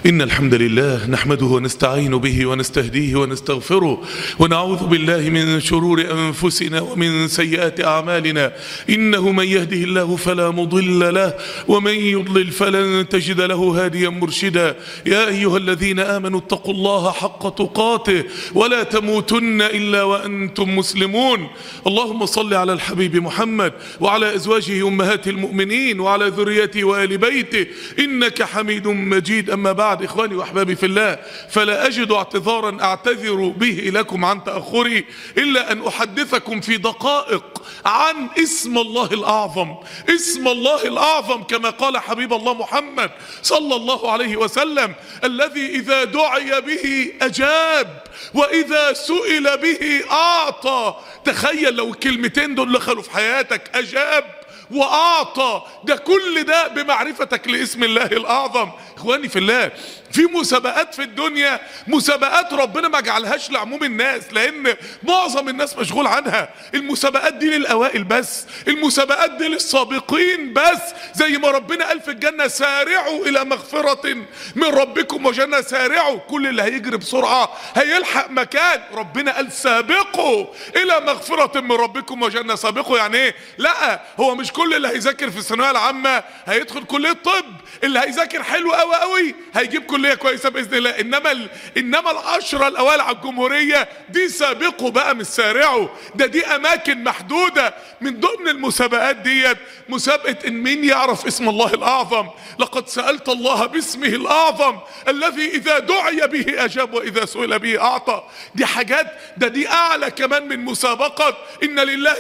إن الحمد لله نحمده ونستعين به ونستهديه ونستغفره ونعوذ بالله من شرور أنفسنا ومن سيئات أعمالنا. إنه من يهده الله فلا مضل له ومن يضلل فلن تجد له هاديا مرشدا. يا أيها الذين آمنوا اتقوا الله حق تقاته ولا تموتن إلا وأنتم مسلمون. اللهم صل على الحبيب محمد وعلى أزواجه أمهات المؤمنين وعلى ذريته وآل بيته إنك حميد مجيد. أما بعد، إخواني وأحبابي في الله، فلا أجد اعتذارا أعتذر به لكم عن تأخري إلا أن أحدثكم في دقائق عن اسم الله الأعظم. اسم الله الأعظم كما قال حبيب الله محمد صلى الله عليه وسلم: الذي إذا دعي به أجاب وإذا سئل به أعطى. تخيل لو الكلمتين دول دخلوا في حياتك، أجاب وأعطى، ده كل ده بمعرفتك لاسم الله الأعظم. إخواني في الله، في مسابقات في الدنيا، مسابقات ربنا ما جعلهاش لعموم الناس لأن معظم الناس مشغول عنها. المسابقات دي للأوائل بس، المسابقات دي للسابقين بس. زي ما ربنا قال في الجنة: سارعوا إلى مغفرة من ربكم وجنة. سارعوا، كل اللي هيجري بسرعة هيلحق مكان. ربنا قال: سابقوا إلى مغفرة من ربكم وجنة. سابقوا يعني إيه؟ لا، هو مش كل اللي هيذاكر في الثانوية العامة هيدخل كلية طب. اللي هيذاكر حلو قوي قوي هيجيب كلية كويسة بإذن الله. إنما العشرة الأوائل على الجمهورية دي سابقوا بقى، مش سارعوا. دي أماكن محدودة. من ضمن المسابقات ديت مسابقة إن مين يعرف اسم الله الأعظم. لقد سألت الله باسمه الأعظم الذي إذا دعي به أجاب وإذا سئل به أعطى. دي حاجات، دي أعلى كمان من مسابقة إن لله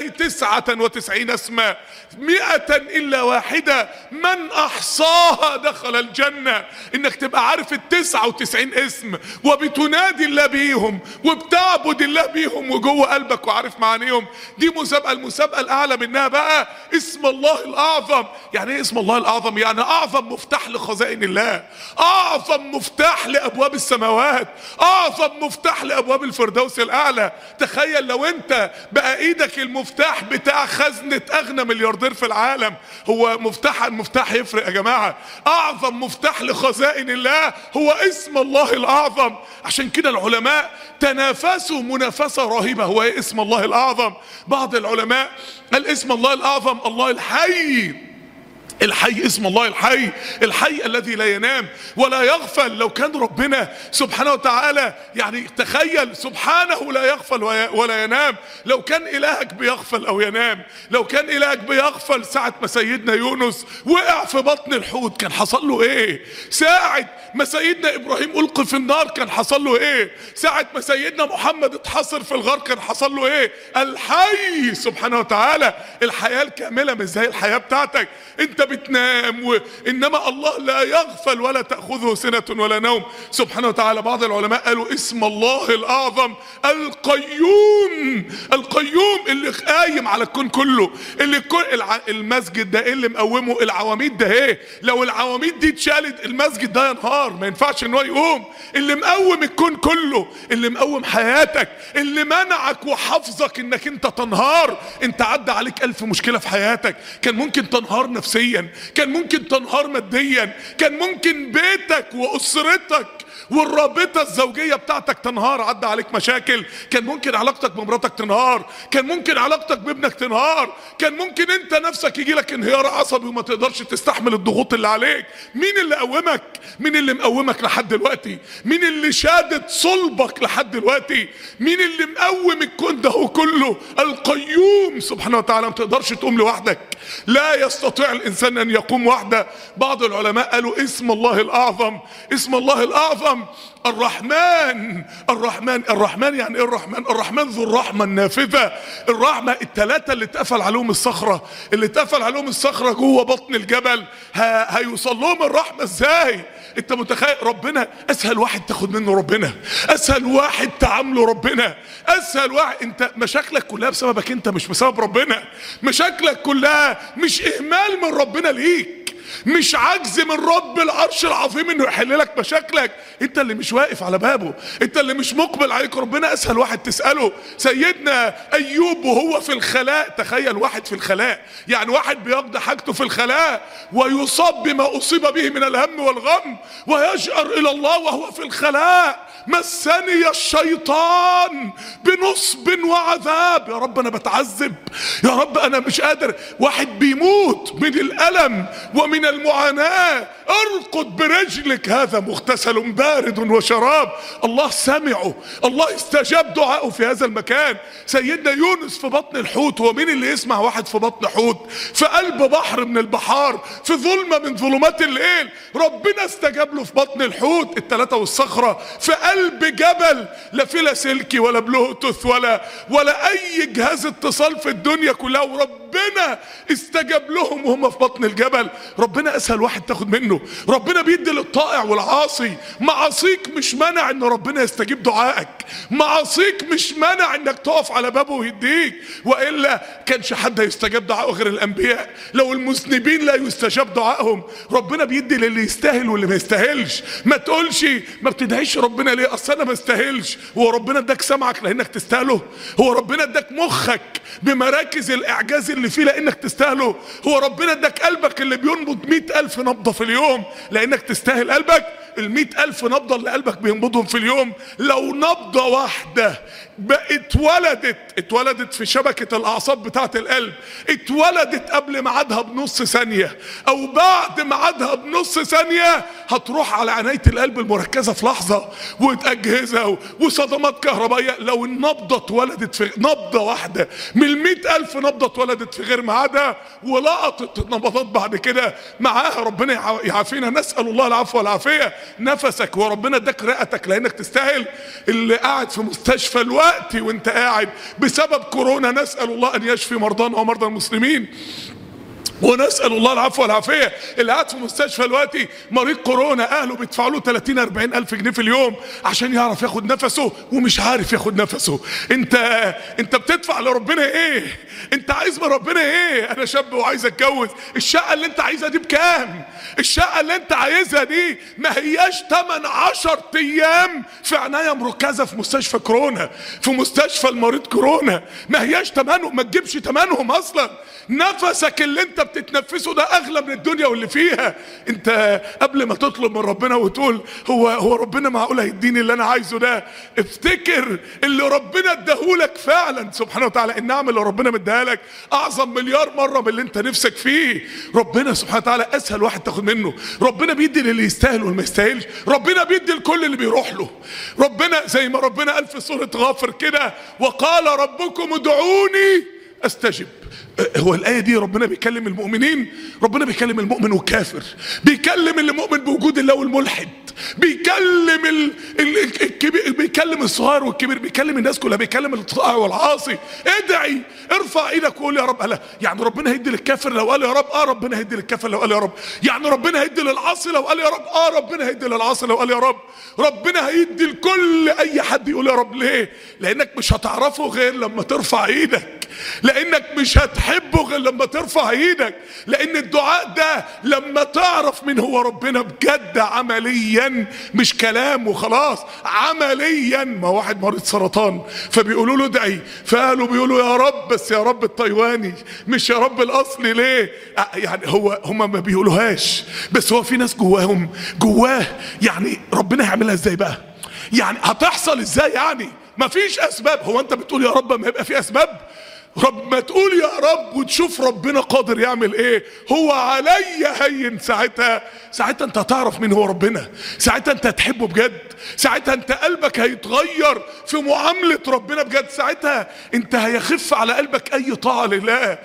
99 اسما 100 إلا واحدة من أحصاها دخل الجنة. إنك تبقى عارف 99 اسم وبتنادي الله بيهم وبتعبد الله بيهم وجوه قلبك وعارف معانيهم. دي مسابقة. المسابقة الأعلى منها بقى اسم الله الأعظم. يعني إيه اسم الله الأعظم؟ يعني أعظم مفتاح لخزائن الله، أعظم مفتاح لأبواب السماوات، أعظم مفتاح لأبواب الفردوس الأعلى. تخيل لو أنت بقى إيدك المفتاح بتاع خزنة أغنى ملياردير في العالم. هو المفتاح يفرق يا جماعة. أعظم مفتاح لخزائن الله هو اسم الله الأعظم. عشان كده العلماء تنافسوا منافسة رهيبة. هو ايه اسم الله الأعظم؟ بعض العلماء قال اسم الله الأعظم الله الحي. الحي، اسم الله الحي، الحي الذي لا ينام ولا يغفل. لو كان ربنا سبحانه وتعالى، يعني تخيل، سبحانه لا يغفل ولا ينام. لو كان إلهك بيغفل أو ينام، لو كان إلهك بيغفل ساعة ما سيدنا يونس وقع في بطن الحوت كان حصل له ايه؟ ساعة ما سيدنا إبراهيم ألقي في النار كان حصل له ايه؟ ساعة ما سيدنا محمد اتحصر في الغار كان حصل له ايه؟ الحي سبحانه وتعالى. الحياة الكاملة مش زي الحياة بتاعتك انت بتنام انما الله لا يغفل ولا تأخذه سنة ولا نوم سبحانه وتعالى. بعض العلماء قالوا اسم الله الأعظم القيوم. القيوم اللي قايم على الكون كله. المسجد ده ايه اللي مقومه؟ العواميد ده ايه؟ لو العواميد دي اتشالت المسجد ده ينهار، ما ينفعش ان هو يقوم. اللي مقوم الكون كله، اللي مقوم حياتك، اللي منعك وحفظك انك انت تنهار. انت عدى عليك 1000 مشكلة في حياتك، كان ممكن تنهار نفسيا، كان ممكن تنهار ماديا، كان ممكن بيتك وأسرتك والرابطة الزوجية بتاعتك تنهار. عدى عليك مشاكل، كان ممكن علاقتك بمراتك تنهار، كان ممكن علاقتك بابنك تنهار، كان ممكن انت نفسك يجيلك انهيار عصبي وما تقدرش تستحمل الضغوط اللي عليك. مين اللي قومك؟ مين اللي مقومك لحد دلوقتي؟ مين اللي شادد صلبك لحد دلوقتي؟ مين اللي مقوم الكون ده كله؟ القيوم سبحانه وتعالى. ما تقدرش تقوم لوحدك، لا يستطيع الإنسان أن يقوم وحده. بعض العلماء قالوا اسم الله الأعظم، اسم الله الأعظم الرحمن. الرحمن يعني ايه الرحمن؟ الرحمن ذو الرحمة النافذة. الرحمة الثلاثة اللي اتقفل عليهم الصخرة، اللي اتقفل عليهم الصخرة جوه بطن الجبل، هيوصل لهم الرحمة ازاي؟ انت متخيل؟ ربنا اسهل واحد تاخد منه ربنا، اسهل واحد تعامله ربنا، اسهل واحد. انت مشاكلك كلها بسببك انت، مش بسبب ربنا. مشاكلك كلها مش اهمال من ربنا ليك، مش عجز من رب العرش العظيم انه يحل لك مشاكلك، انت اللي مش واقف على بابه، انت اللي مش مقبل عليك. ربنا اسهل واحد تسأله. سيدنا ايوب وهو في الخلاء، تخيل واحد في الخلاء، يعني واحد بيقضي حاجته في الخلاء ويصاب بما اصيب به من الهم والغم ويجأر الى الله وهو في الخلاء. مسني الشيطان بنصب وعذاب، يا رب انا بتعذب، يا رب انا مش قادر. واحد بيموت من الالم ومن المعاناة، ارقد برجلك هذا مغتسل بارد وشراب. الله سمعه، الله استجاب دعائه في هذا المكان. سيدنا يونس في بطن الحوت، ومين اللي يسمع واحد في بطن حوت في قلب بحر من البحار في ظلمة من ظلمات الليل؟ ربنا استجاب له في بطن الحوت الثلاثة والصخرة، في قلب جبل، لا في لاسلكي ولا بلوتوث ولا اي جهاز اتصال في الدنيا كلها، وربنا استجاب لهم وهم في بطن الجبل. ربنا اسهل واحد تاخد منه. ربنا بيدي للطائع والعاصي. معاصيك مش منع ان ربنا يستجيب دعائك، معاصيك مش منع انك تقف على بابه ويديك، والا كانش حد يستجاب دعائه غير الانبياء. لو المذنبين لا يستجاب دعائهم. ربنا بيدي للي يستاهل واللي ما يستاهلش. ما تقولش ما بتدعيش ربنا ليه اصل انا ما استاهلش. هو ربنا اداك سمعك لانك تستاهله؟ هو ربنا اداك مخك بمراكز الاعجاز اللي فيه لانك تستاهله؟ هو ربنا اداك قلبك اللي بينبض 100,000 نبضة في اليوم لانك تستاهل قلبك؟ 100,000 نبضة اللي قلبك بينبضهم في اليوم، لو نبضة واحدة اتولدت في شبكة الاعصاب بتاعة القلب، اتولدت قبل ميعادها بنص ثانية او بعد ميعادها بنص ثانية، هتروح على عناية القلب المركزة في لحظة وتأجهزة وصدمات كهربائية. لو النبضة اتولدت في نبضة واحدة من 100,000 نبضة اتولدت في غير ميعادها ولقطت النبضات بعد كده معاها، ربنا يعافينا، نسأل الله العفو والعافية. نفسك وربنا اداك رئتك لانك تستاهل. اللي قاعد في مستشفى الوقت وانت قاعد بسبب كورونا، نسأل الله ان يشفي مرضانا ومرضى المسلمين، ونسأل الله العفو والعافية. اللي قاعد في مستشفى دلوقتي مريض كورونا، اهله بيدفعوا له 30-40 الف جنيه في اليوم عشان يعرف ياخد نفسه ومش عارف ياخد نفسه. انت بتدفع لربنا ايه؟ انت عايز من ربنا ايه؟ انا شاب وعايز اتجوز، الشقة اللي انت عايزها دي بكام؟ الشقة اللي انت عايزها دي ما هياش 10 ايام في عناية مركزة في مستشفى كورونا، في مستشفى المريض كورونا، ما هياش تمنهم، ما تجيبش تمنهم اصلا. نفسك اللي انت بتتنفسه ده اغلى من الدنيا واللي فيها. انت قبل ما تطلب من ربنا وتقول هو ربنا معقول هيديني اللي انا عايزه ده، افتكر اللي ربنا اداهولك فعلا سبحانه وتعالى. النعم اللي ربنا مديها لك اعظم مليار مرة من اللي انت نفسك فيه. ربنا سبحانه وتعالى اسهل واحد تاخد منه. ربنا بيدي للي يستاهل واللي ما يستاهلش. ربنا بيدي لكل اللي بيروح له. ربنا زي ما ربنا قال في سورة غافر كده، وقال ربكم ادعوني استجب. هو الآية دي ربنا بيكلم المؤمنين؟ ربنا بيكلم المؤمن والكافر، بيكلم اللي مؤمن بوجود الله والملحد، بيكلم الكبير، بيكلم الصغير والكبير، بيكلم الناس كلها، بيكلم الطائع والعاصي. ادعي، ارفع ايدك وقول يا رب. لا يعني ربنا هيدي للكافر لو قال يا رب؟ ربنا هيدي للكافر لو قال يا رب. يعني ربنا هيدي للعاصي لو قال يا رب؟ ربنا هيدي للعاصي لو قال يا رب. ربنا هيدي لكل اي حد يقول يا رب. ليه؟ لانك مش هتعرفه غير لما ترفع ايدك، لانك مش هتحبه غير لما ترفع ايدك، لان الدعاء ده لما تعرف من هو ربنا بجد عمليا، مش كلام وخلاص، عمليا. ما واحد مريض سرطان فبيقولوا له ادعي، فقالوا بيقولوا يا رب، بس يا رب التايواني مش يا رب الاصلي. ليه؟ يعني هم ما بيقولوهاش، بس هو في ناس جواه يعني ربنا هيعملها ازاي بقى؟ يعني هتحصل ازاي؟ يعني ما فيش اسباب. هو انت بتقول يا رب ما يبقى في اسباب؟ رب ما تقول يا رب وتشوف ربنا قادر يعمل ايه. هو علي هين. ساعتها انت هتعرف مين هو ربنا، ساعتها انت هتحبه بجد، ساعتها انت قلبك هيتغير في معاملة ربنا بجد، ساعتها انت هيخف على قلبك اي طاعة لله،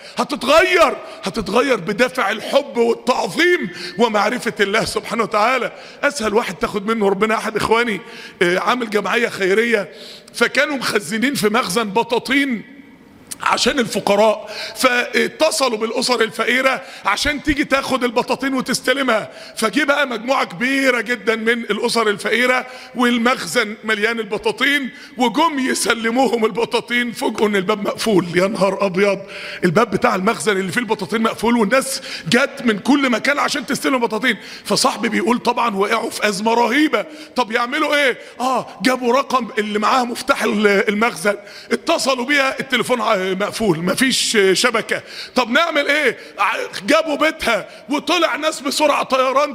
هتتغير بدافع الحب والتعظيم ومعرفة الله سبحانه وتعالى. اسهل واحد تاخد منه ربنا. احد اخواني عامل جمعية خيرية، فكانوا مخزنين في مخزن بطاطين عشان الفقراء، فاتصلوا بالاسر الفقيره عشان تيجي تاخد البطاطين وتستلمها. فجي بقى مجموعه كبيره جدا من الاسر الفقيره والمخزن مليان البطاطين، وجم يسلموهم البطاطين، فوجئوا ان الباب مقفول. يا نهار ابيض، الباب بتاع المخزن اللي فيه البطاطين مقفول، والناس جت من كل مكان عشان تستلم البطاطين. فصاحبي بيقول طبعا وقعوا في ازمه رهيبه. طب يعملوا ايه؟ جابوا رقم اللي معاه مفتاح المخزن، اتصلوا بيها، التليفون مقفول مفيش شبكة. طب نعمل ايه؟ جابوا بيتها وطلع ناس بسرعة طيران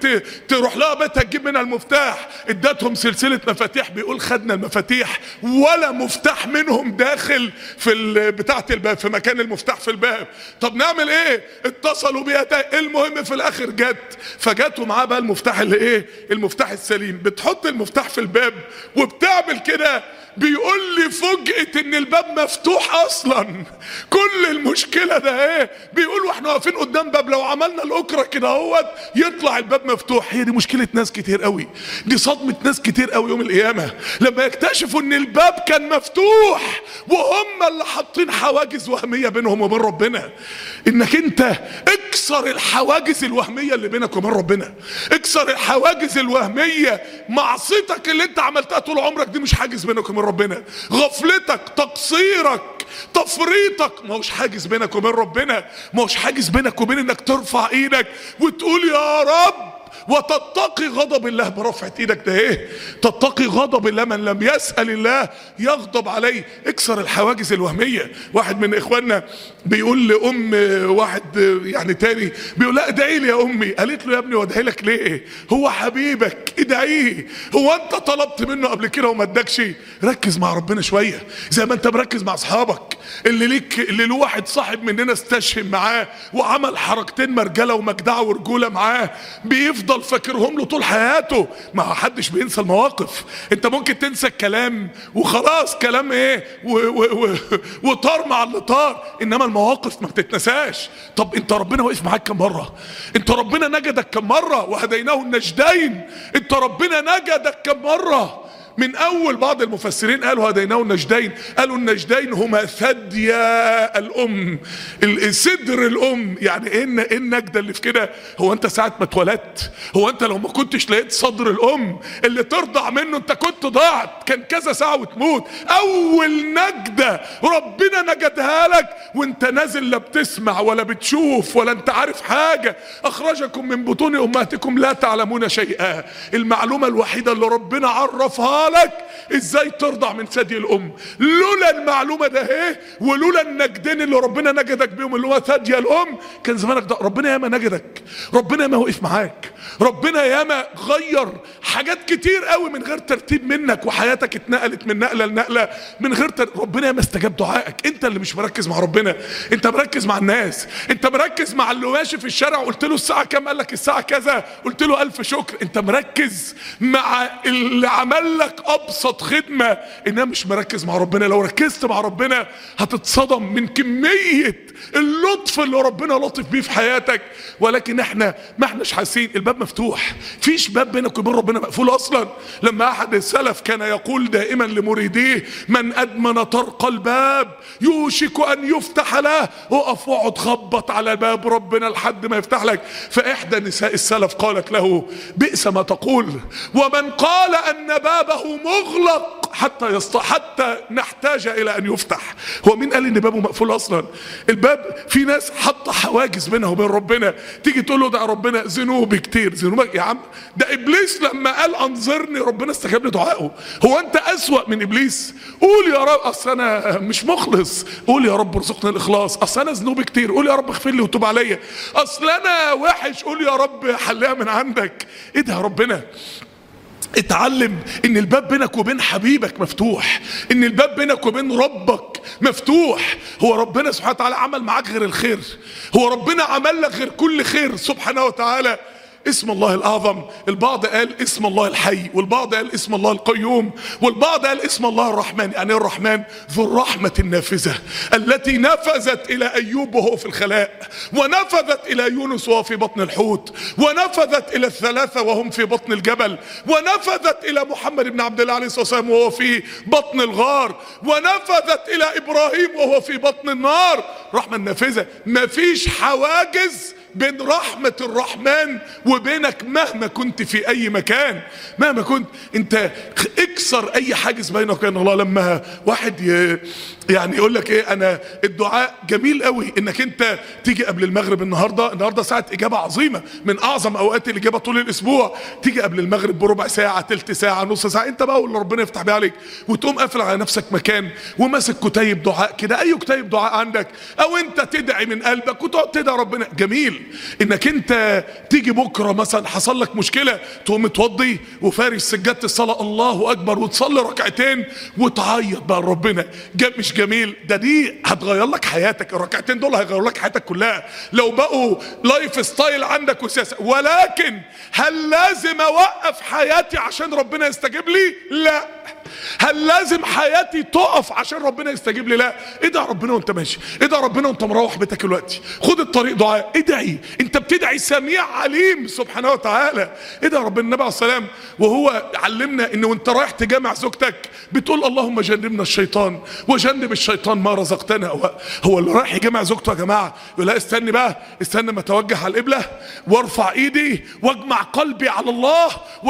تروح لها بيتها تجيب منها المفتاح، ادتهم سلسلة مفاتيح. بيقول خدنا المفاتيح ولا مفتاح منهم داخل في بتاعة الباب، في مكان المفتاح في الباب. طب نعمل ايه؟ اتصلوا بيها المهم في الاخر فجت ومعاه بقى المفتاح اللي ايه؟ المفتاح السليم. بتحط المفتاح في الباب وبتعمل كده، بيقول لي فوجئت ان الباب مفتوح اصلا. كل المشكله ده ايه؟ بيقول واحنا واقفين قدام باب لو عملنا الاكره كده اهوت يطلع الباب مفتوح. هي دي مشكله ناس كتير قوي، دي صدمه ناس كتير قوي يوم القيامه لما يكتشفوا ان الباب كان مفتوح وهم اللي حاطين حواجز وهميه بينهم وبين ربنا. انك انت اكسر الحواجز الوهميه اللي بينك وبين ربنا، اكسر الحواجز الوهميه. معصيتك اللي انت عملتها طول عمرك دي مش حاجز بينك وبين ربنا، غفلتك، تقصيرك، تفريطك ما هوش حاجز بينك وبين ربنا، ما هوش حاجز بينك وبين انك ترفع ايدك وتقول يا رب وتتقي غضب الله برفعة ايدك. ده ايه؟ تتقي غضب الله، من لم يسأل الله يغضب عليه. اكسر الحواجز الوهمية. واحد من اخواننا بيقول لأم واحد يعني تاني، بيقول لا ادعي لي يا امي. قالت له يا ابني وادعي لك ليه؟ هو حبيبك ادعيه، هو انت طلبت منه قبل كده وما ادكش؟ ركز مع ربنا شوية زي ما انت مركز مع اصحابك. اللي له واحد صاحب مننا استشهم معاه وعمل حركتين مرجله ومجدعه ورجوله معاه، بيفضل فاكرهم له طول حياته. ما حدش بينسى المواقف. انت ممكن تنسى الكلام وخلاص، كلام ايه وطار مع اللي طار، انما المواقف ما بتتنساش. طب انت ربنا وقف معاك كم مره؟ انت ربنا نجدك كم مره؟ وهديناه النجدين. انت ربنا نجدك كم مره؟ من اول بعض المفسرين قالوا هديناه النجدين، قالوا النجدين هما ثديا الام، صدر الام. يعني ايه النجده اللي في كده؟ هو انت ساعه ما اتولدت، هو انت لو ما كنتش لقيت صدر الام اللي ترضع منه انت كنت ضاعت، كان كذا ساعه وتموت. اول نجده ربنا نجدها لك وانت نازل لا بتسمع ولا بتشوف ولا انت عارف حاجه. اخرجكم من بطون امهاتكم لا تعلمون شيئا. المعلومه الوحيده اللي ربنا عرفها لك ازاي ترضع من ثدي الام. لولا المعلومه ده ايه، ولولا النجدين اللي ربنا نجدك بيهم اللي هو ثدي الام، كان زمانك ده. ربنا ياما نجدك، ربنا ياما وقف معاك، ربنا ياما غير حاجات كتير قوي من غير ترتيب منك، وحياتك اتنقلت من نقله لنقله من غير ربنا ياما استجاب دعائك. انت اللي مش مركز مع ربنا، انت مركز مع الناس، انت مركز مع اللي ماشي في الشارع قلت له الساعه كام قال لك الساعه كذا، قلت له الف شكر. انت مركز مع اللي عمل لك ابسط خدمه، انما مش مركز مع ربنا. لو ركزت مع ربنا هتتصدم من كميه اللطف اللي ربنا لطف بيه في حياتك. ولكن احنا ما احناش حاسين. الباب مفتوح، فيش باب بينك وبين ربنا مقفول اصلا. لما احد السلف كان يقول دائما لمريديه من ادمن طرق الباب يوشك ان يفتح له، اقف واقعد خبط على باب ربنا لحد ما يفتح لك. فاحدى نساء السلف قالت له بئس ما تقول، ومن قال ان بابه مغلق حتى نحتاج الى ان يفتح. هو مين قال ان بابه مقفول اصلا؟ الباب في ناس حاطه حواجز بينها وبين ربنا. تيجي تقول له ده ربنا ذنوبي كتير. ذنوبك يا عم، ده ابليس لما قال انظرني ربنا استجاب لدعائه. هو انت اسوأ من ابليس؟ قول يا رب اصل انا مش مخلص، قول يا رب ارزقني الاخلاص، اصل انا ذنوبي كتير، قول يا رب اغفر لي وتوب عليا، اصل انا وحش، قول يا رب حلها من عندك. ايه ده يا ربنا؟ اتعلم ان الباب بينك وبين حبيبك مفتوح، ان الباب بينك وبين ربك مفتوح. هو ربنا سبحانه وتعالى عمل معاك غير الخير؟ هو ربنا عمل لك غير كل خير سبحانه وتعالى؟ اسم الله الأعظم، البعض قال اسم الله الحي، والبعض قال اسم الله القيوم، والبعض قال اسم الله الرحمن. يعني الرحمن ذو الرحمة النافذة التي نفذت إلى أيوب وهو في الخلاء، ونفذت إلى يونس وهو في بطن الحوت، ونفذت إلى الثلاثة وهم في بطن الجبل، ونفذت إلى محمد بن عبد الله عليه الصلاة والسلام وهو في بطن الغار، ونفذت إلى إبراهيم وهو في بطن النار. رحمة النافذة، مفيش حواجز بين رحمة الرحمن وبينك مهما كنت في أي مكان. مهما كنت انت اكسر أي حاجز بينك وبين الله. لما واحد يعني يقول لك ايه، انا الدعاء جميل قوي انك انت تيجي قبل المغرب. النهارده ساعة إجابة عظيمة، من أعظم أوقات الإجابة طول الأسبوع. تيجي قبل المغرب بربع ساعة، تلت ساعة، نص ساعة، انت بقى واللي ربنا يفتح بيه عليك، وتقوم قافل على نفسك مكان وماسك كتيب دعاء كده، أي كتيب دعاء عندك، أو انت تدعي من قلبك وتقعد تدعي ربنا. جميل انك انت تيجي بكره مثلا حصل لك مشكله، تقوم متوضي وفارش سجاده الصلاه، الله اكبر، وتصلي ركعتين وتعيط بقى لربنا. مش جميل؟ دي هتغير لك حياتك. الركعتين دول هيغيروا لك حياتك كلها لو بقوا لايف ستايل عندك وسياسه. ولكن هل لازم اوقف حياتي عشان ربنا يستجيب لي؟ لا. هل لازم حياتي تقف عشان ربنا يستجيب لي؟ لا. ادعي ربنا وانت ماشي، ادعي ربنا وانت مروح بيتك دلوقتي، خد الطريق دعاء، ادعي. انت بتدعي سميع عليم سبحانه وتعالى. ادعي ربنا. النبي عليه السلام وهو علمنا ان وانت رايح تجامع زوجتك بتقول اللهم جنبنا الشيطان وجنب الشيطان ما رزقتنا. هو اللي رايح يجامع زوجته يا جماعه يقول لا استني بقى، استنى ما اتوجه على القبله وارفع ايدي واجمع قلبي على الله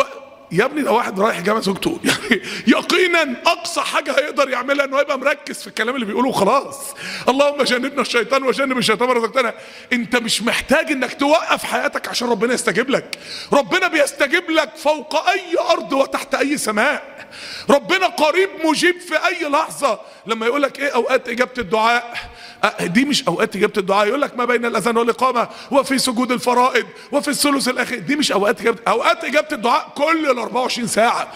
يا ابني ده واحد رايح يجامع زوجته، يعني يقينا اقصى حاجه هيقدر يعملها انه يبقى مركز في الكلام اللي بيقوله وخلاص. اللهم جنبنا الشيطان وجنب الشيطان ما رزقتنا. انت مش محتاج انك توقف حياتك عشان ربنا يستجيب لك. ربنا بيستجيب لك فوق اي ارض وتحت اي سماء. ربنا قريب مجيب في اي لحظه. لما يقول لك ايه اوقات اجابه الدعاء، دي مش اوقات اجابه الدعاء. يقول لك ما بين الاذان والاقامه وفي سجود الفرائض وفي الثلث الاخير. دي مش اوقات اجابه. اوقات اجابه الدعاء كل ال 24 ساعه،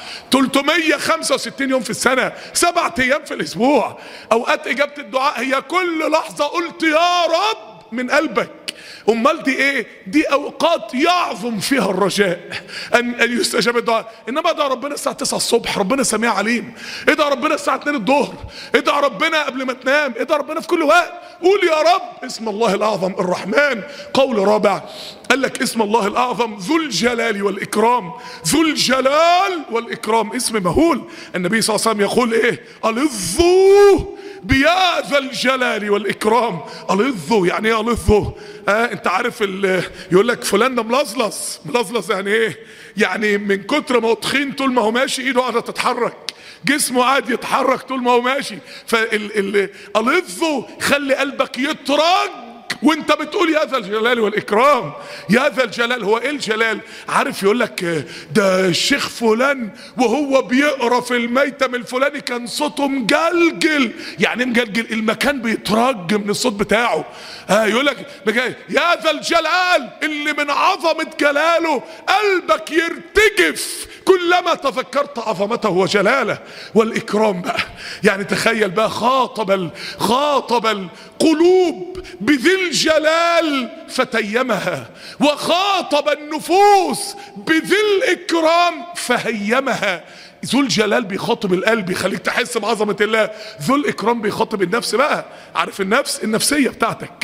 365 يوم في السنه، 7 ايام في الاسبوع. اوقات اجابه الدعاء هي كل لحظه قلت يا رب من قلبك. امال دي ايه؟ دي اوقات يعظم فيها الرجاء ان يستجاب الدعاء. انما ادعى ربنا الساعه 9 الصبح، ربنا سميع عليم. ادعى ربنا الساعه 2 الظهر، ادعى ربنا قبل ما تنام، ادعى ربنا في كل وقت. قول يا رب. اسم الله الاعظم الرحمن. قول رابع قال لك اسم الله الاعظم ذو الجلال والاكرام. ذو الجلال والاكرام اسم مهول. النبي صلى الله عليه وسلم يقول ايه؟ الظوا بيا ذا الجلال والاكرام. الظوا يعني ايه الظوا؟ انت عارف يقول لك فلان ده ملظلظ. ملظلظ يعني ايه؟ يعني من كتر ما هو تخين طول ما هو ماشي ايده قاعده تتحرك، جسمه قاعد يتحرك طول ما هو ماشي. الظوا خلي قلبك يترج وانت بتقول يا ذا الجلال والاكرام. يا ذا الجلال. هو ايه الجلال؟ عارف يقول لك ده الشيخ فلان وهو بيقرا في الميتم الفلاني كان صوته مجلجل. يعني مجلجل؟ المكان بيترج من الصوت بتاعه. يقول لك يا ذا الجلال، اللي من عظمه جلاله قلبك يرتجف كلما تذكرت عظمته وجلاله. والاكرام بقى يعني تخيل بقى خاطب القلوب بذي الجلال فتيمها، وخاطب النفوس بذي الإكرام فهيمها. ذو الجلال بيخاطب القلب يخليك تحس بعظمة الله. ذو الإكرام بيخاطب النفس بقى. عارف النفسية بتاعتك.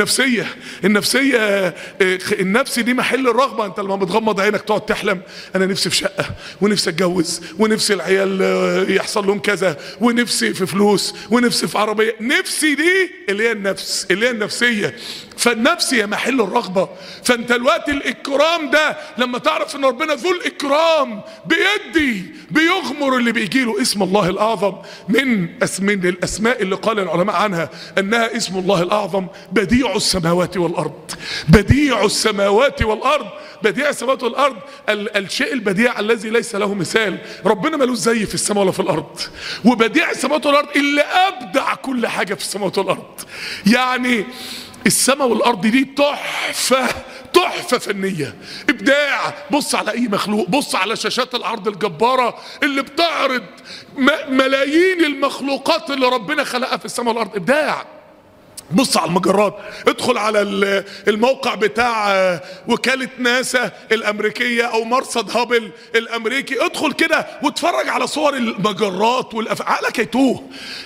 النفس دي محل الرغبة. انت لما بتغمض عينك تقعد تحلم انا نفسي في شقة، ونفسي اتجوز، ونفسي العيال يحصل لهم كذا، ونفسي في فلوس، ونفسي في عربية. نفسي دي اللي هي النفس، اللي هي النفسية. فالنفس هي محل الرغبة. فانت الوقت الإكرام ده لما تعرف ان ربنا ذو الإكرام بيغمر اللي بيجيله. اسم الله الأعظم من الأسماء اللي قال العلماء عنها أنها اسم الله الأعظم بديع السماوات والأرض. بديع السماوات والأرض. بديع السماوات والأرض، الشيء البديع الذي ليس له مثال. ربنا ملوش زي في السماء ولا في الأرض. وبديع السماوات والأرض اللي أبدع كل حاجة في السماوات والأرض. يعني السماء والأرض دي تحفة فنية، إبداع. بص على أي مخلوق، بص على شاشات العرض الجبارة اللي بتعرض ملايين المخلوقات اللي ربنا خلقها في السماء والأرض. إبداع. بص على المجرات، ادخل على الموقع بتاع وكالة ناسا الامريكية او مرصد هابل الامريكي، ادخل كده واتفرج على صور المجرات عقلك هيتوه.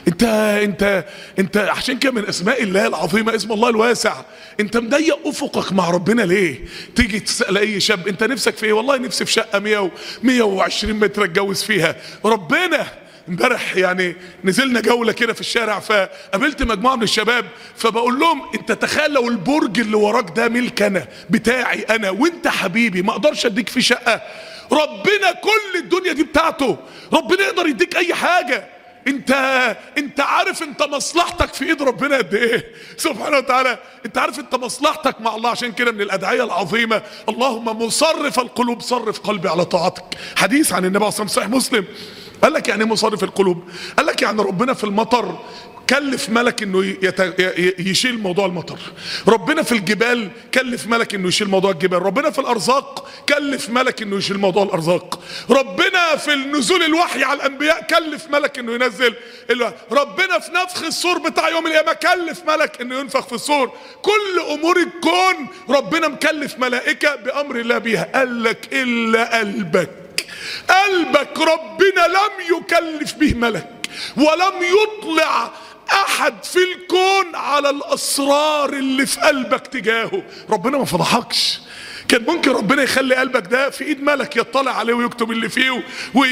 انت عشان كده من اسماء الله العظيمة اسم الله الواسع. انت مضيق افقك مع ربنا ليه؟ تيجي تسأل اي شاب انت نفسك في ايه؟ والله نفسي في شقة 120 متر اتجوز فيها. ربنا امبارح يعني نزلنا جولة كده في الشارع، فقابلت مجموعة من الشباب، فبقول لهم انت تخيل لو البرج اللي وراك ده ملك انا بتاعي انا وانت حبيبي، ما اقدرش اديك فيه شقة؟ ربنا كل الدنيا دي بتاعته، ربنا يقدر يديك اي حاجة. انت عارف انت مصلحتك في ايد ربنا قد ايه سبحانه وتعالى؟ انت عارف انت مصلحتك مع الله. عشان كده من الادعية العظيمة اللهم مصرف القلوب صرف قلبي على طاعتك. حديث عن النبي صلى الله عليه وسلم صحيح مسلم، قال لك يعني مصرف القلوب، قال لك يعني ربنا في المطر كلف ملك انه يشيل موضوع المطر، ربنا في الجبال كلف ملك انه يشيل موضوع الجبال، ربنا في الارزاق كلف ملك انه يشيل موضوع الارزاق، ربنا في النزول الوحي على الانبياء كلف ملك انه ينزل ربنا في نفخ الصور بتاع يوم القيامه كلف ملك انه ينفخ في الصور. كل امور الكون ربنا مكلف ملائكه بامر الله بيها. قال لك الا قلبك ربنا لم يكلف به ملك ولم يطلع احد في الكون على الاسرار اللي في قلبك تجاهه. ربنا ما فضحكش. كان ممكن ربنا يخلي قلبك ده في ايد ملك يطلع عليه ويكتب اللي فيه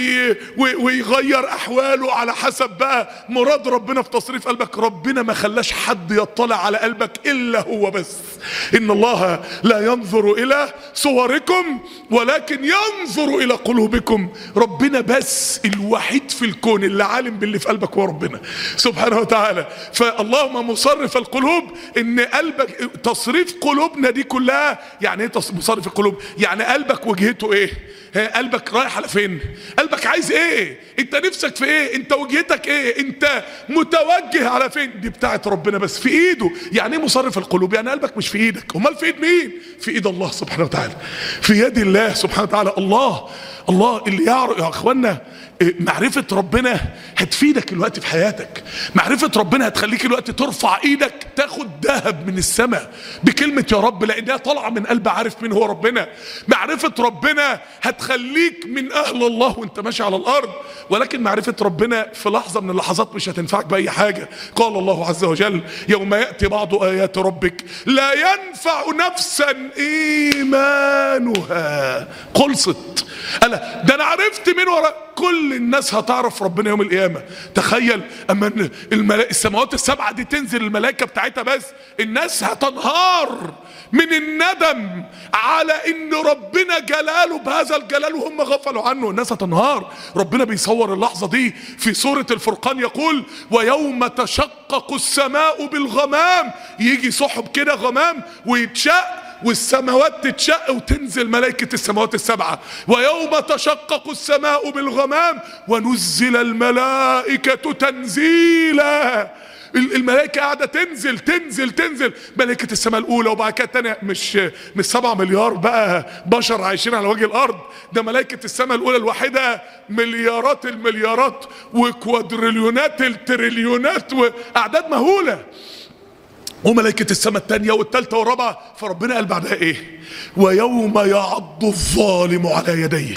ويغير احواله على حسب بقى مراد ربنا في تصريف قلبك. ربنا ما خلاش حد يطلع على قلبك الا هو بس. ان الله لا ينظر الى صوركم ولكن ينظر الى قلوبكم. ربنا بس الوحيد في الكون اللي عالم باللي في قلبك هو ربنا سبحانه وتعالى. فاللهم مصرف القلوب، ان قلبك تصريف قلوبنا دي كلها. يعني ايه مصرف القلوب؟ يعني قلبك وجهته ايه؟ قلبك رايح على فين؟ قلبك عايز ايه؟ انت نفسك في ايه؟ انت وجهتك ايه؟ انت متوجه على فين؟ دي بتاعت ربنا بس في ايده. يعني ايه مصرف القلوب؟ يعني قلبك مش في ايدك، امال في ايد مين؟ في ايد الله سبحانه وتعالى، في يد الله سبحانه وتعالى. الله اللي يعرف يا اخوانا. معرفة ربنا هتفيدك الوقت في حياتك، معرفة ربنا هتخليك الوقت ترفع ايدك تاخد ذهب من السماء بكلمة يا رب، لانها طالعة من قلب عارف مين هو ربنا. معرفة ربنا هتخليك من اهل الله وانت ماشي على الارض، ولكن معرفة ربنا في لحظة من اللحظات مش هتنفعك باي حاجة. قال الله عز وجل يوم يأتي بعض ايات ربك لا ينفع نفسا ايمانها. خلصت. ألا ده انا عرفت من وراء كل الناس هتعرف ربنا يوم القيامة. تخيل اما السماوات السبعة دي تنزل الملائكة بتاعتها، بس الناس هتنهار من الندم على ان ربنا جلاله بهذا الجلال وهم غفلوا عنه. الناس هتنهار. ربنا بيصور اللحظة دي في سورة الفرقان يقول ويوم تشقق السماء بالغمام. يجي سحب كده غمام ويتشق والسماوات تتشق وتنزل ملائكة السماوات السبعة. ويوم تشقق السماء بالغمام ونزل الملائكة تنزيلا. الملائكة قاعدة تنزل ملائكة السماء الأولى وبعد كده الثانية. مش 7 مليار بقى بشر عايشين على وجه الأرض، ده ملائكة السماء الأولى الواحدة مليارات المليارات وكوادريليونات التريليونات وأعداد مهولة. وملائكة السماء الثانية والثالثة والرابعة. فربنا قال بعدها ايه؟ ويوم يعض الظالم على يديه.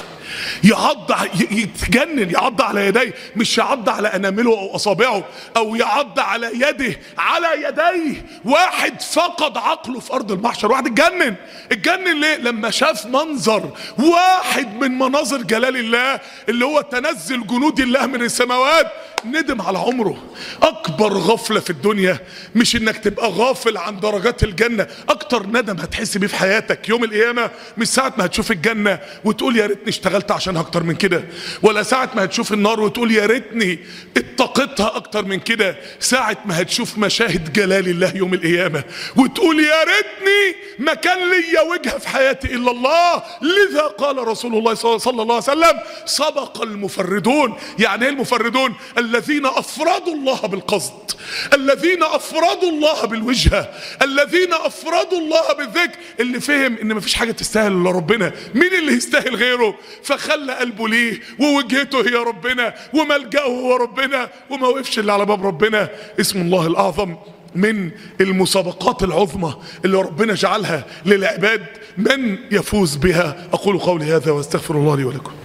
يتجنن، يعض على يديه، مش يعض على انامله او اصابعه او يعض على يده، على يديه. واحد فقد عقله في ارض المحشر، واحد اتجنن ليه؟ لما شاف منظر واحد من مناظر جلال الله اللي هو تنزل جنود الله من السماوات. ندم على عمره. اكبر غفلة في الدنيا مش انك تبقى غافل عن درجات الجنة. اكتر ندم هتحس بيه في حياتك يوم القيامة مش ساعة ما هتشوف الجنة وتقول يا ريتني اشتغلت عشان اكتر من كده، ولا ساعة ما هتشوف النار وتقول يا ريتني اتقيتها اكتر من كده. ساعة ما هتشوف مشاهد جلال الله يوم القيامة وتقول يا ريتني ما كان لي وجهة في حياتي الا الله. لذا قال رسول الله صلى الله عليه وسلم سبق المفردون. يعني ايه المفردون؟ الذين افردوا الله بالقصد، الذين افردوا الله بالوجهة، الذين افردوا الله بالذكر. اللي فهم ان مفيش حاجة تستاهل الا ربنا، مين اللي يستاهل غيره؟ فخلى قلبه ليه ووجهته هي ربنا وملجأه هو ربنا وما وقفش اللي على باب ربنا. اسم الله الاعظم من المسابقات العظمى اللي ربنا جعلها للعباد من يفوز بها. أقول قولي هذا واستغفر الله لي ولكم.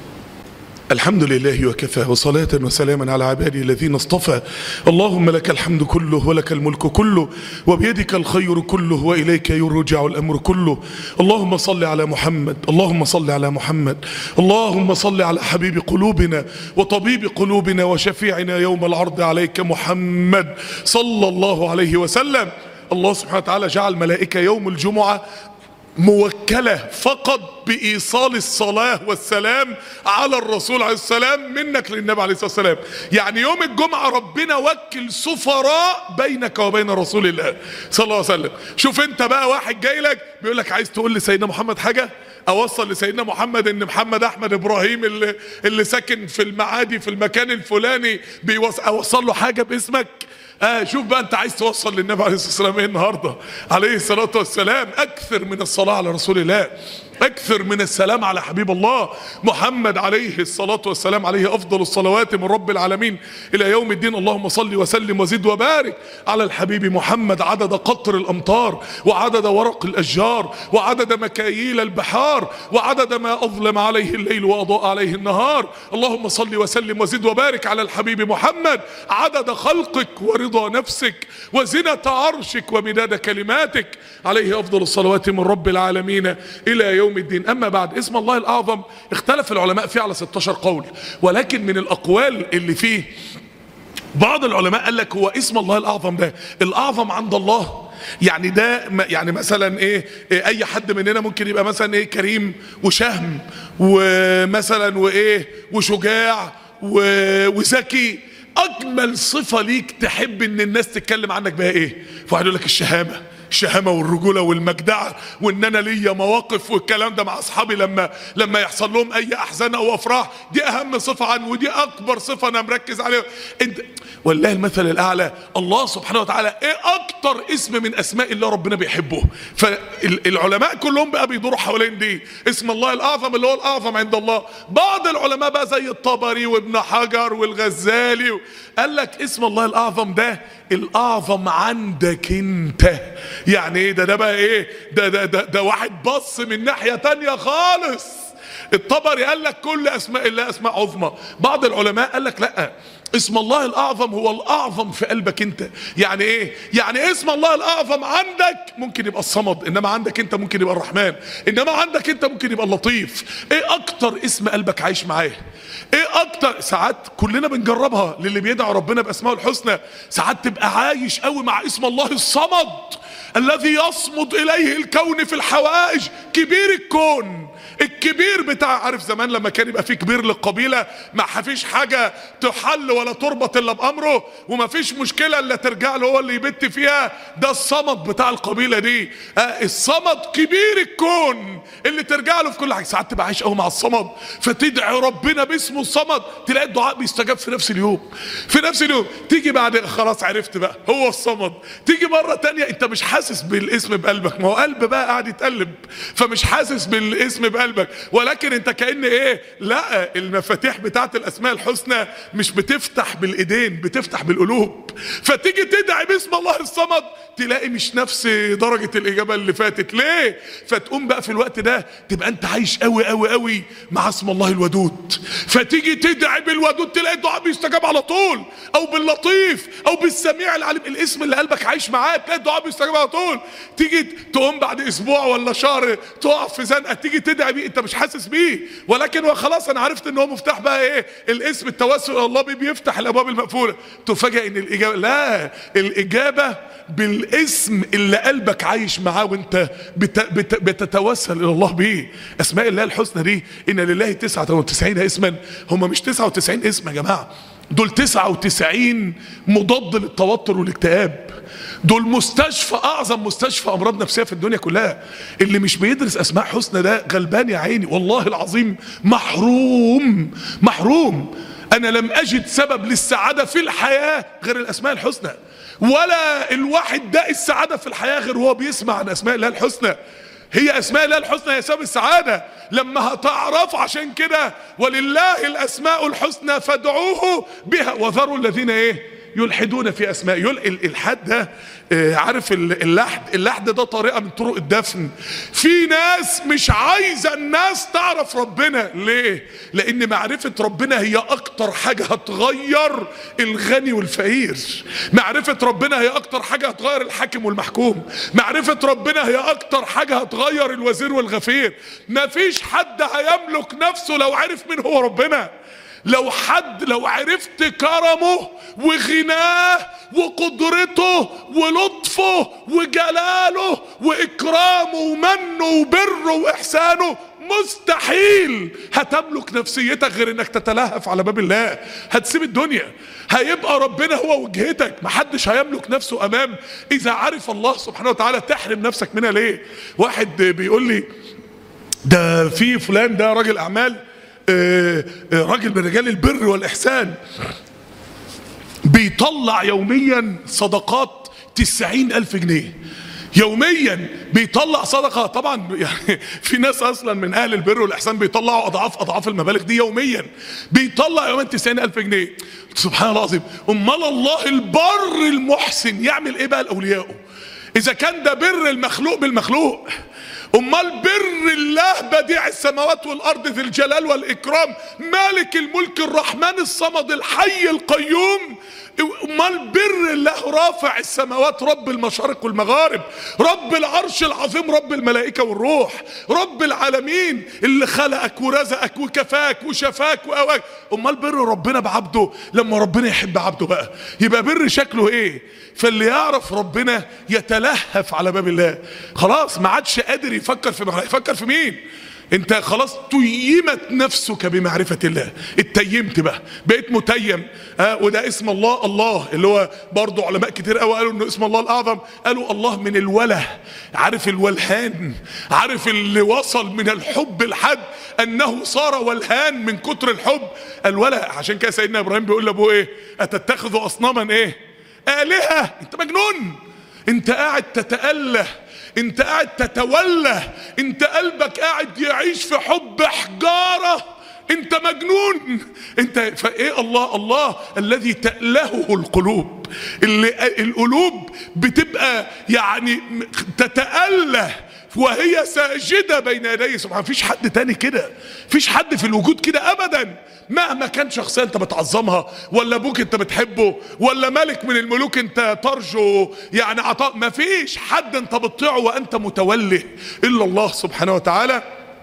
الحمد لله وكفى، وصلاة وسلاما على عباده الذين اصطفى. اللهم لك الحمد كله ولك الملك كله وبيدك الخير كله وإليك يرجع الأمر كله. اللهم صل على محمد، اللهم صل على محمد، اللهم صل على حبيب قلوبنا وطبيب قلوبنا وشفيعنا يوم العرض عليك محمد صلى الله عليه وسلم. الله سبحانه وتعالى جعل ملائكة يوم الجمعة موكلة فقط بإيصال الصلاة والسلام على الرسول عليه السلام منك للنبي عليه الصلاة والسلام. يعني يوم الجمعة ربنا وكل سفراء بينك وبين رسول الله صلى الله عليه وسلم. شوف انت بقى واحد جاي لك بيقول لك عايز تقول لسيدنا محمد حاجة، اوصل لسيدنا محمد ان محمد احمد ابراهيم اللي ساكن في المعادي في المكان الفلاني اوصل له حاجة باسمك. شوف بقى انت عايز توصل للنبي عليه الصلاة والسلام ايه النهاردة عليه الصلاة والسلام. اكثر من الصلاة على رسول الله، اكثر من السلام على حبيب الله محمد عليه الصلاة والسلام، عليه افضل الصلوات من رب العالمين الى يوم الدين. اللهم صل وسلم وزد وبارك على الحبيب محمد عدد قطر الامطار وعدد ورق الاشجار وعدد مكاييل البحار وعدد ما اظلم عليه الليل واضاء عليه النهار. اللهم صل وسلم وزد وبارك على الحبيب محمد عدد خلقك ورضا نفسك وزنة عرشك ومداد كلماتك، عليه افضل الصلوات من رب العالمين الى يوم الدين. اما بعد، اسم الله الاعظم اختلف العلماء فيه على 16 قول، ولكن من الاقوال اللي فيه بعض العلماء قال لك هو اسم الله الاعظم ده الاعظم عند الله. يعني ده يعني مثلا ايه اي حد مننا ممكن يبقى مثلا ايه كريم وشهم ومثلا وايه وشجاع وذكي. اجمل صفة ليك تحب ان الناس تتكلم عنك بها ايه؟ فواحد يقول لك الشهامة والرجولة والمجدعة وان انا ليا مواقف والكلام ده مع اصحابي لما يحصل لهم اي احزان او افراح، دي اهم صفة عنه ودي اكبر صفة انا مركز عليها. انت والله المثل الاعلى الله سبحانه وتعالى ايه اكتر اسم من اسماء الله ربنا بيحبه؟ فالعلماء كلهم بقى بيدوروا حوالين دي اسم الله الاعظم اللي هو الاعظم عند الله. بعض العلماء بقى زي الطبري وابن حجر والغزالي قال لك اسم الله الاعظم ده الاعظم عندك انت. يعني ايه ده بقى ايه ده واحد بص من ناحية تانية خالص. الطبري قال لك كل اسماء الله اسماء عظمى. بعض العلماء قال لك لا، اسم الله الاعظم هو الاعظم في قلبك انت. يعني ايه؟ يعني اسم الله الاعظم عندك ممكن يبقى الصمد، انما عندك انت ممكن يبقى الرحمن، انما عندك انت ممكن يبقى اللطيف. ايه اكتر اسم قلبك عايش معاه؟ ايه اكتر ساعات كلنا بنجربها للي بيدعي ربنا باسمائه الحسنى، ساعات تبقى عايش قوي مع اسم الله الصمد الذي يصمد اليه الكون في الحوائج، كبير الكون الكبير بتاع. عارف زمان لما كان يبقى فيه كبير للقبيلة ما فيش حاجة تحل ولا تربط الا بامره وما فيش مشكلة الا ترجع له هو اللي يبت فيها، ده الصمد بتاع القبيلة دي. الصمد كبير الكون اللي ترجع له في كل حاجة. ساعات تبقى عايش قوي مع الصمد فتدعي ربنا باسمه الصمد تلاقي الدعاء بيستجاب في نفس اليوم. في نفس اليوم تيجي بعد خلاص عرفت بقى هو الصمد، تيجي مرة تانية انت مش حاسس بالاسم بقلبك، ما هو قلب بقى قاعد يتقلب فمش حاسس بالاسم بقلبك، ولكن انت كأن ايه، لا المفاتيح بتاعت الاسماء الحسنى مش بتفتح بالايدين بتفتح بالقلوب. فتيجي تدعي باسم الله الصمد تلاقي مش نفس درجة الاجابة اللي فاتت. ليه؟ فتقوم بقى في الوقت ده تبقى انت عايش قوي قوي قوي مع اسم الله الودود، فتيجي تدعي بالودود تلاقي الدعاء بيستجاب على طول، او باللطيف او بالسميع العليم، الاسم اللي قلبك عايش معاه تلاقي الدعاء بيستجاب على طول. تيجي تقوم بعد اسبوع ولا شهر تقع في زنقه تيجي تدعي بيه انت مش حاسس بيه، ولكن خلاص انا عرفت ان هو مفتاح بقى ايه الاسم التوسل الى الله بيفتح الابواب المقفوله. تفاجئ ان الاجابه لا، الاجابه بالاسم اللي قلبك عايش معاه وانت بتتوسل الى الله بيه. اسماء الله الحسنى دي ان لله 99 اسما، هم مش 99 اسم يا جماعه، دول 99 مضاد للتوتر والاكتئاب، دول مستشفى، اعظم مستشفى امراض نفسيه في الدنيا كلها. اللي مش بيدرس اسماء حسنى ده غلبان يا عيني، والله العظيم محروم محروم. انا لم اجد سبب للسعاده في الحياه غير الاسماء الحسنى، ولا الواحد ده السعاده في الحياه غير هو بيسمع عن اسماء الله الحسنى. هي اسماء الله الحسنى هي سبب السعاده لما هتعرف. عشان كده ولله الاسماء الحسنى فادعوه بها وذروا الذين ايه يلحدون في اسماء. الالحاد ده عارف اللحد ده طريقه من طرق الدفن. في ناس مش عايزه الناس تعرف ربنا. ليه؟ لان معرفه ربنا هي اكتر حاجه هتغير الغني والفقير. معرفه ربنا هي اكتر حاجه هتغير الحاكم والمحكوم. معرفه ربنا هي اكتر حاجه هتغير الوزير والغفير. مفيش حد هيملك نفسه لو عرف مين هو ربنا. لو عرفت كرمه وغناه وقدرته ولطفه وجلاله واكرامه ومنه وبره واحسانه، مستحيل هتملك نفسيتك غير انك تتلهف على باب الله. هتسيب الدنيا، هيبقى ربنا هو وجهتك. محدش هيملك نفسه امام اذا عرف الله سبحانه وتعالى. تحرم نفسك منها ليه؟ واحد بيقول لي ده في فلان ده راجل اعمال، راجل من رجال البر والإحسان، بيطلع يوميا صدقات 90,000 جنيه يوميا. بيطلع صدقة. طبعا يعني في ناس أصلا من أهل البر والإحسان بيطلعوا أضعاف المبالغ دي يوميا. بيطلع يوميا 90,000 جنيه. سبحان الله العظيم. أمال الله البر المحسن يعمل إيه بقى لأوليائه؟ إذا كان ده بر المخلوق بالمخلوق، امال بر الله بديع السماوات والارض ذي الجلال والاكرام مالك الملك الرحمن الصمد الحي القيوم. امال بر الله رافع السماوات رب المشارق والمغارب، رب العرش العظيم، رب الملائكه والروح، رب العالمين اللي خلقك ورزقك وكفاك وشفاك وقواك. امال بر ربنا بعبده لما ربنا يحب عبده بقى يبقى بر شكله ايه؟ فاللي يعرف ربنا يتلهف على باب الله. خلاص ما عادش قادر يفكر في مين؟ انت خلاص تيمت نفسك بمعرفة الله. اتيمت بقى، بقيت متيم. وده اسم الله. الله اللي هو برضو علماء كتير قوي قالوا انه اسم الله الاعظم. قالوا الله من الوله. عارف الولهان؟ عارف اللي وصل من الحب لحد انه صار ولهان من كتر الحب. الوله. عشان كده سيدنا ابراهيم بيقول لابوه ايه؟ اتتخذوا اصناما ايه؟ آلهة. انت مجنون. انت قاعد تتأله، انت قاعد تتولى، انت قلبك قاعد يعيش في حب حجارة. انت مجنون. انت فايه الله الذي تألهه القلوب. القلوب بتبقى يعني تتأله وهي ساجدة بين يديه سبحانه. مفيش حد تاني كده، مفيش حد في الوجود كده ابدا. مهما كان شخصية انت بتعظمها، ولا ابوك انت بتحبه، ولا ملك من الملوك انت ترجو يعني عطاء، مفيش حد انت بتطيعه وانت متوله الا الله سبحانه وتعالى.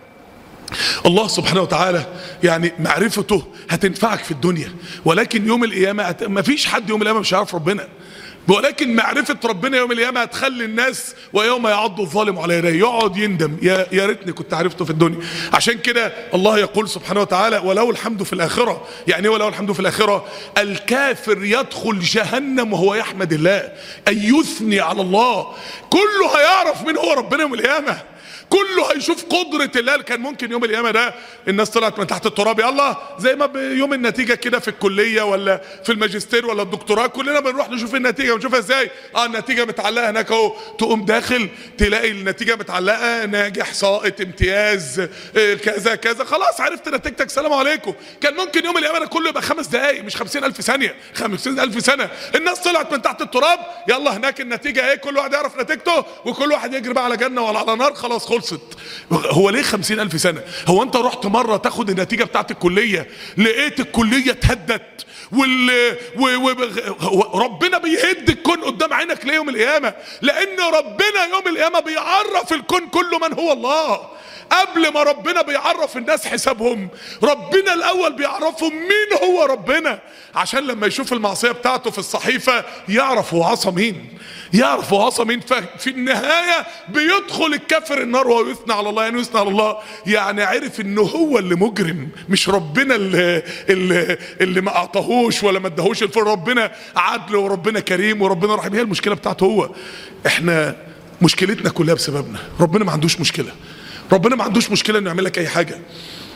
الله سبحانه وتعالى يعني معرفته هتنفعك في الدنيا، ولكن يوم القيامة مفيش حد يوم القيامة مش هيعرف ربنا. ولكن معرفة ربنا يوم القيامة هتخلي الناس ويوم يعض الظالم على يديه يقعد يندم، يا ريتني كنت عرفته في الدنيا. عشان كده الله يقول سبحانه وتعالى وله الحمد في الآخرة. يعني ايه وله الحمد في الآخرة؟ الكافر يدخل جهنم وهو يحمد الله، أن يثني على الله. كله هيعرف مين هو ربنا يوم القيامة، كله هيشوف قدرة الله. كان ممكن يوم القيامة ده الناس طلعت من تحت التراب، يلا زي ما يوم النتيجة كده في الكلية ولا في الماجستير ولا الدكتوراه كلنا بنروح نشوف النتيجة ونشوفها ازاي. النتيجة متعلقة هناك اهو، تقوم داخل تلاقي النتيجة متعلقة ناجح ساقط امتياز كذا كذا، خلاص عرفت نتيجتك سلام عليكم. كان ممكن يوم القيامة ده كله يبقى 5 دقايق مش 50,000 ثانية، 50,000 سنة. الناس طلعت من تحت التراب، يلا هناك النتيجة ايه، كل واحد يعرف نتيجته وكل واحد يجري بقى على جنة ولا على نار، خلاص خلصت. هو ليه 50,000 سنة؟ هو انت رحت مرة تاخد النتيجة بتاعت الكلية لقيت الكلية اتهدت ربنا بيهد الكون قدام عينك ليه يوم القيامة؟ لان ربنا يوم القيامة بيعرف الكون كله من هو الله. قبل ما ربنا بيعرف الناس حسابهم، ربنا الاول بيعرفهم مين هو ربنا، عشان لما يشوف المعصية بتاعته في الصحيفة يعرف هو عصى مين، يعرف هو عصى مين. ففي النهاية بيدخل الكافر النار وهو يثنى على الله. يعني يثنى على الله يعني عرف انه هو اللي مجرم، مش ربنا اللي ما اعطاهوش ولا ما اداهوش الفضل. ربنا عدل وربنا كريم وربنا رحيم. هي المشكلة بتاعته هو. احنا مشكلتنا كلها بسببنا. ربنا ما عندوش مشكلة، ربنا ما عندوش مشكلة انه يعمل لك اي حاجة.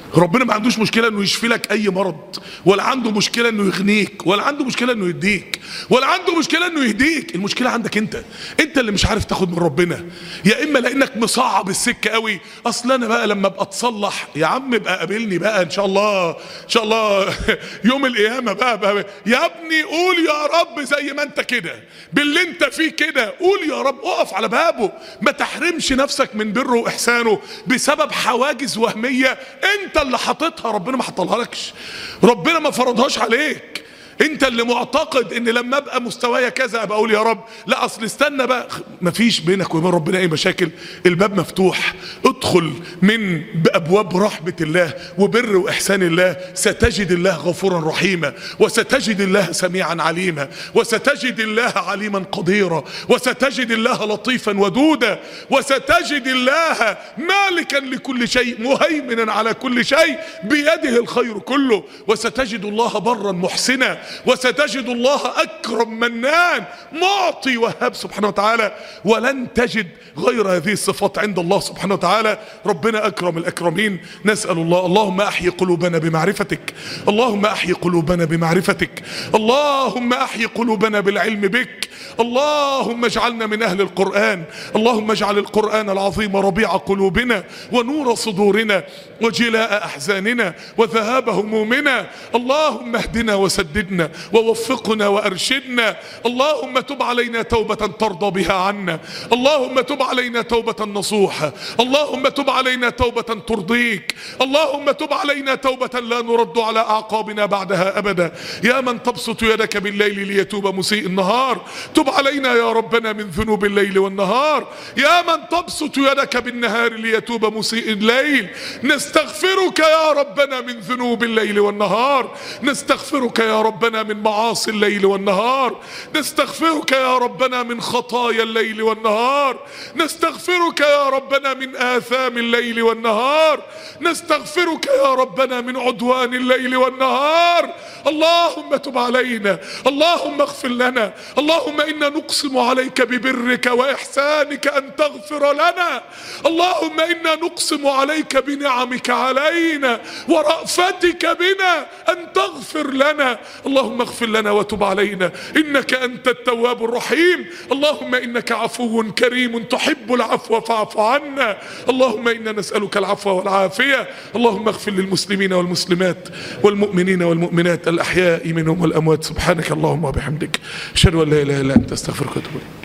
ربنا ما عندوش مشكلة انه يشفي لك اي مرض، ولا عنده مشكلة انه يغنيك، ولا عنده مشكلة انه يديك، ولا عنده مشكلة انه يهديك. المشكلة عندك انت اللي مش عارف تاخد من ربنا، يا اما لانك مصعب السكة قوي. اصل انا بقى لما ابقى اتصلح يا عم ابقى قابلني بقى ان شاء الله، ان شاء الله يوم القيامة بقى يا ابني قول يا رب زي ما انت كده باللي انت فيه كده، قول يا رب، اقف على بابه، ما تحرمش نفسك من بره واحسانه بسبب حواجز وهمية انت اللي حاططها. ربنا ما حطها لكش، ربنا ما فرضهاش عليك، انت اللي معتقد ان لما ابقى مستوايا كذا ابقى اقول يا رب. لا اصل استنى بقى، مفيش بينك وبين ربنا اي مشاكل، الباب مفتوح، ادخل من ابواب رحمة الله وبر واحسان الله، ستجد الله غفورا رحيما، وستجد الله سميعا عليما، وستجد الله عليما قديرا، وستجد الله لطيفا ودودا، وستجد الله مالكا لكل شيء مهيمنا على كل شيء بيده الخير كله، وستجد الله برا محسنا، وستجد الله أكرم منان معطي وهاب سبحانه وتعالى. ولن تجد غير هذه الصفات عند الله سبحانه وتعالى. ربنا أكرم الأكرمين. نسأل الله، اللهم أحيي قلوبنا بمعرفتك، اللهم أحيي قلوبنا بمعرفتك، اللهم أحيي قلوبنا بالعلم بك، اللهم اجعلنا من أهل القرآن، اللهم اجعل القرآن العظيم ربيع قلوبنا ونور صدورنا وجلاء أحزاننا وذهاب همومنا. اللهم اهدنا وسددنا ووفقنا وأرشدنا. اللهم تب علينا توبة ترضى بها عنا، اللهم تب علينا توبة نصوحة، اللهم تب علينا توبة ترضيك، اللهم تب علينا توبة لا نرد على أعقابنا بعدها أبدا. يا من تبسط يدك بالليل ليتوب مسيء النهار، تب علينا يا ربنا من ذنوب الليل والنهار. يا من تبسط يدك بالنهار ليتوب مسيء الليل، نستغفرك يا ربنا من ذنوب الليل والنهار، نستغفرك يا ربنا من معاصي الليل والنهار، نستغفرك يا ربنا من خطايا الليل والنهار، نستغفرك يا ربنا من آثام الليل والنهار، نستغفرك يا ربنا من عدوان الليل والنهار. اللهم تب علينا، اللهم اغفر لنا، اللهم إنا نقسم عليك ببرك وإحسانك أن تغفر لنا، اللهم إنا نقسم عليك بنعمك علينا ورأفتك بنا أن تغفر لنا. اللهم اغفر لنا وتب علينا إنك أنت التواب الرحيم. اللهم إنك عفو كريم تحب العفو فاعف عنا. اللهم إنا نسألك العفو والعافية. اللهم اغفر للمسلمين والمسلمات والمؤمنين والمؤمنات الأحياء منهم والأموات. سبحانك اللهم وبحمدك، أشهد أن لا إله إلا أنت، أستغفرك وأتوب إليك.